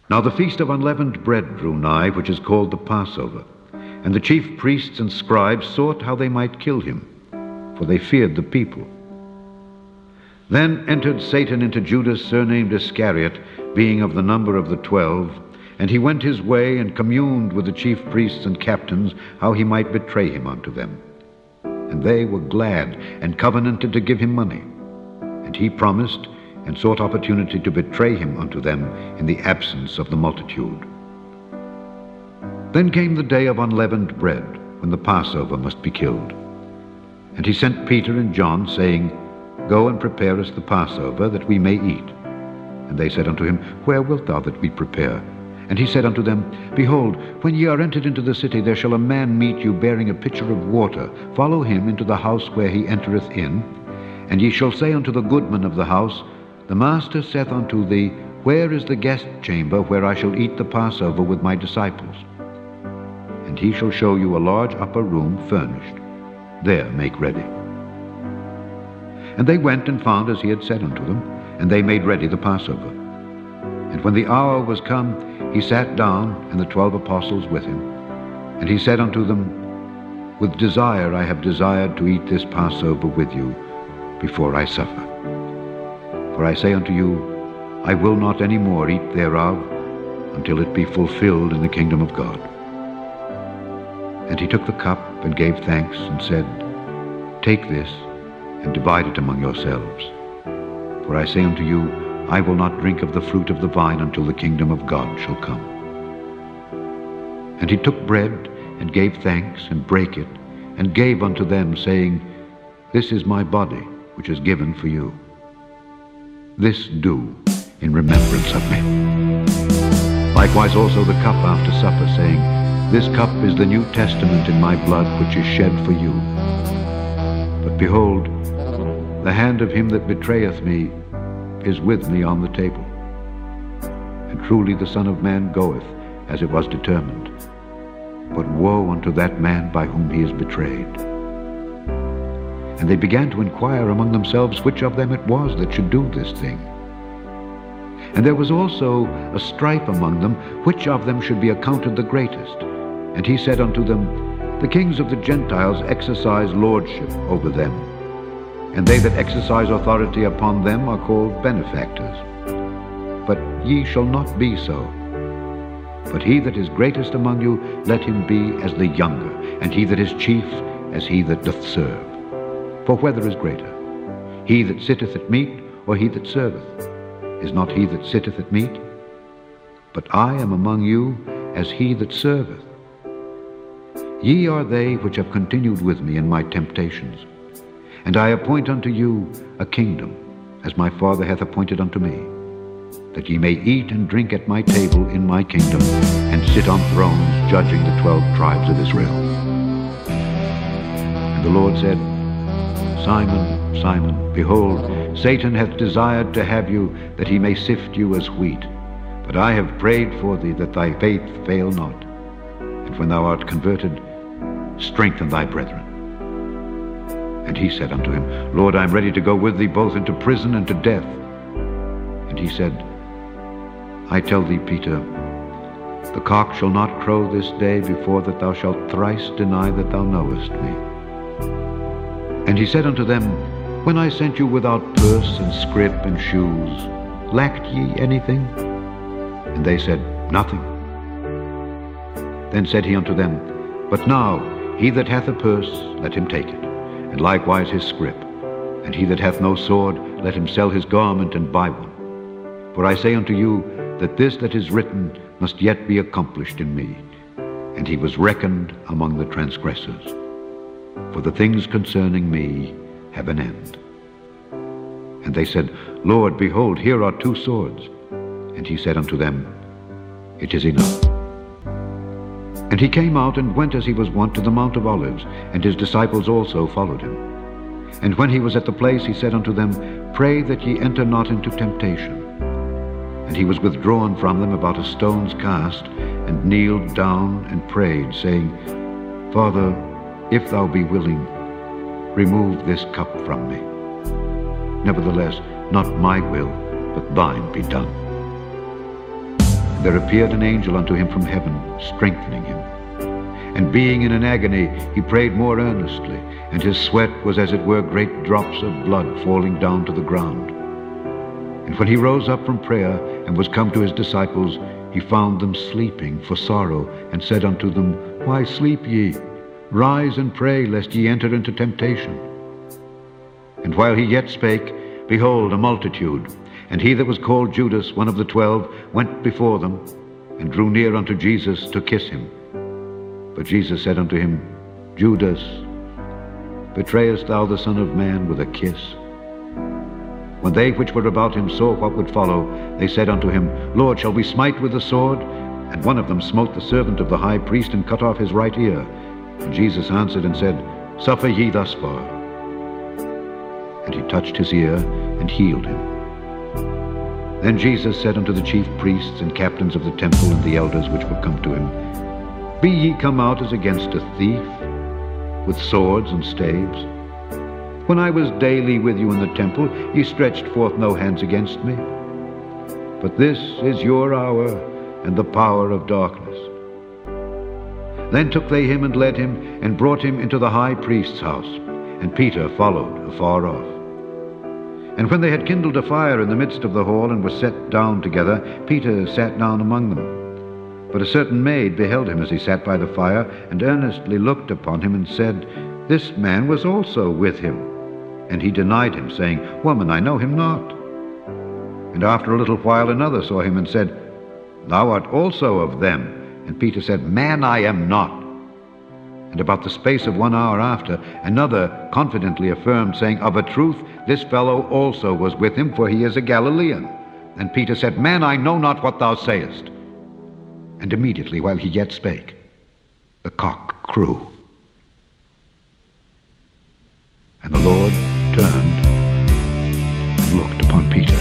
Now the feast of unleavened bread drew nigh, which is called the Passover. And the chief priests and scribes sought how they might kill him, for they feared the people. Then entered Satan into Judas, surnamed Iscariot, being of the number of the 12, and he went his way and communed with the chief priests and captains how he might betray him unto them. And they were glad and covenanted to give him money. And he promised and sought opportunity to betray him unto them in the absence of the multitude. Then came the day of unleavened bread, when the Passover must be killed. And he sent Peter and John, saying, Go and prepare us the Passover, that we may eat. And they said unto him, Where wilt thou that we prepare? And he said unto them, Behold, when ye are entered into the city, there shall a man meet you bearing a pitcher of water. Follow him into the house where he entereth in. And ye shall say unto the goodman of the house, The master saith unto thee, Where is the guest chamber where I shall eat the Passover with my disciples? And he shall show you a large upper room furnished. There make ready. And they went and found as he had said unto them, and they made ready the Passover. And when the hour was come, he sat down, and the 12 apostles with him. And he said unto them, With desire I have desired to eat this Passover with you before I suffer. For I say unto you, I will not any more eat thereof until it be fulfilled in the kingdom of God. And he took the cup and gave thanks and said, Take this and divide it among yourselves. For I say unto you, I will not drink of the fruit of the vine until the kingdom of God shall come. And he took bread and gave thanks and brake it and gave unto them, saying, This is my body, which is given for you. This do in remembrance of me. Likewise also the cup after supper, saying, This cup is the New Testament in my blood, which is shed for you. But behold, the hand of him that betrayeth me is with me on the table. And truly the Son of Man goeth as it was determined. But woe unto that man by whom he is betrayed. And they began to inquire among themselves which of them it was that should do this thing. And there was also a strife among them, which of them should be accounted the greatest. And he said unto them, The kings of the Gentiles exercise lordship over them, and they that exercise authority upon them are called benefactors. But ye shall not be so. But he that is greatest among you, let him be as the younger, and he that is chief as he that doth serve. For whether is greater, he that sitteth at meat, or he that serveth? Is not he that sitteth at meat? But I am among you as he that serveth. Ye are they which have continued with me in my temptations. And I appoint unto you a kingdom, as my Father hath appointed unto me, that ye may eat and drink at my table in my kingdom, and sit on thrones judging the 12 tribes of Israel. And the Lord said, Simon, Simon, behold, Satan hath desired to have you, that he may sift you as wheat. But I have prayed for thee, that thy faith fail not. And when thou art converted, strengthen thy brethren. And he said unto him, Lord, I am ready to go with thee both into prison and to death. And he said, I tell thee, Peter, the cock shall not crow this day before that thou shalt thrice deny that thou knowest me. And he said unto them, When I sent you without purse and scrip and shoes, lacked ye anything? And they said, Nothing. Then said he unto them, But now he that hath a purse, let him take it, and likewise his scrip. And he that hath no sword, let him sell his garment and buy one. For I say unto you, that this that is written must yet be accomplished in me. And he was reckoned among the transgressors. For the things concerning me have an end. And they said, Lord, behold, here are 2 swords. And he said unto them, It is enough. And he came out and went as he was wont to the Mount of Olives, and his disciples also followed him. And when he was at the place, he said unto them, Pray that ye enter not into temptation. And he was withdrawn from them about a stone's cast, and kneeled down and prayed, saying, Father, if thou be willing, remove this cup from me. Nevertheless, not my will, but thine be done. there appeared an angel unto him from heaven, strengthening him. And being in an agony, he prayed more earnestly, and his sweat was as it were great drops of blood falling down to the ground. And when he rose up from prayer, and was come to his disciples, he found them sleeping for sorrow, and said unto them, Why sleep ye? Rise and pray, lest ye enter into temptation. And while he yet spake, behold, a multitude, and he that was called Judas, one of the 12, went before them, and drew near unto Jesus to kiss him. But Jesus said unto him, Judas, betrayest thou the Son of Man with a kiss? When they which were about him saw what would follow, they said unto him, Lord, shall we smite with the sword? And one of them smote the servant of the high priest, and cut off his right ear. And Jesus answered and said, Suffer ye thus far. And he touched his ear, and healed him. Then Jesus said unto the chief priests and captains of the temple and the elders which were come to him, Be ye come out as against a thief, with swords and staves? When I was daily with you in the temple, ye stretched forth no hands against me. But this is your hour, and the power of darkness. Then took they him and led him, and brought him into the high priest's house, and Peter followed afar off. And when they had kindled a fire in the midst of the hall, and were set down together, Peter sat down among them. But a certain maid beheld him as he sat by the fire, and earnestly looked upon him, and said, This man was also with him. And he denied him, saying, Woman, I know him not. And after a little while another saw him, and said, Thou art also of them. And Peter said, Man, I am not. And about the space of 1 hour after, another confidently affirmed, saying, Of a truth, this fellow also was with him, for he is a Galilean. And Peter said, Man, I know not what thou sayest. And immediately, while he yet spake, the cock crew. And the Lord turned and looked upon Peter.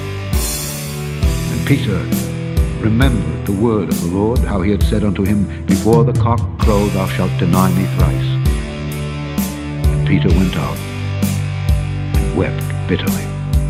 And Peter remembered the word of the Lord, how he had said unto him, Before the cock crow thou shalt deny me thrice. And Peter went out and wept bitterly.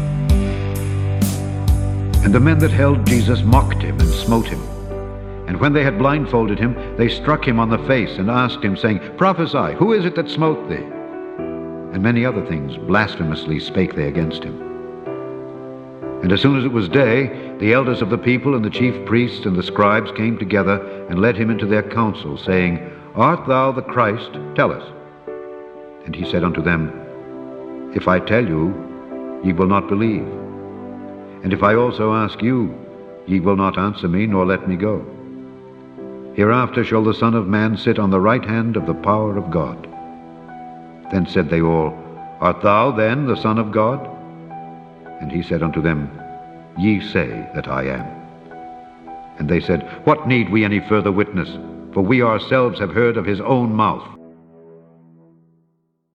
And the men that held Jesus mocked him and smote him. And when they had blindfolded him, they struck him on the face, and asked him, saying, Prophesy, who is it that smote thee? And many other things blasphemously spake they against him. And as soon as it was day, the elders of the people and the chief priests and the scribes came together, and led him into their council, saying, Art thou the Christ? Tell us. And he said unto them, If I tell you, ye will not believe. And if I also ask you, ye will not answer me, nor let me go. Hereafter shall the Son of Man sit on the right hand of the power of God. Then said they all, Art thou then the Son of God? And he said unto them, Ye say that I am. And they said, What need we any further witness? For we ourselves have heard of his own mouth.